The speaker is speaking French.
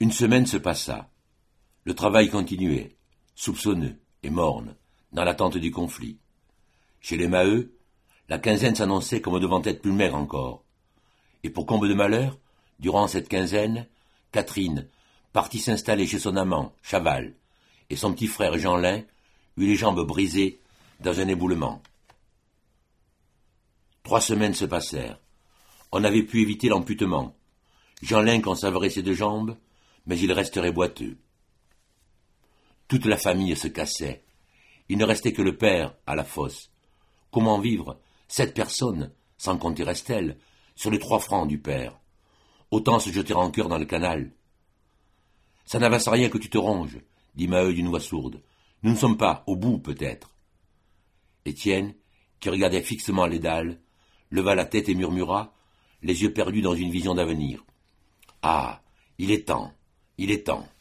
Une semaine se passa. Le travail continuait, soupçonneux et morne, dans l'attente du conflit. Chez les Maheu, la quinzaine s'annonçait comme devant être plus maigre encore. Et pour comble de malheur, durant cette quinzaine, Catherine partit s'installer chez son amant, Chaval, et son petit frère Jeanlin eut les jambes brisées dans un éboulement. 3 semaines se passèrent. On avait pu éviter l'amputement. Jeanlin conserverait ses 2 jambes, mais il resterait boiteux. Toute la famille se cassait. Il ne restait que le père à la fosse. Comment vivre, 7 personnes, sans compter Estelle, sur les 3 francs du père? Autant se jeter en cœur dans le canal. Ça n'avance rien que tu te ronges, dit Maheu d'une voix sourde. Nous ne sommes pas au bout, peut-être. Étienne, qui regardait fixement les dalles, leva la tête et murmura, les yeux perdus dans une vision d'avenir. Ah, il est temps, il est temps.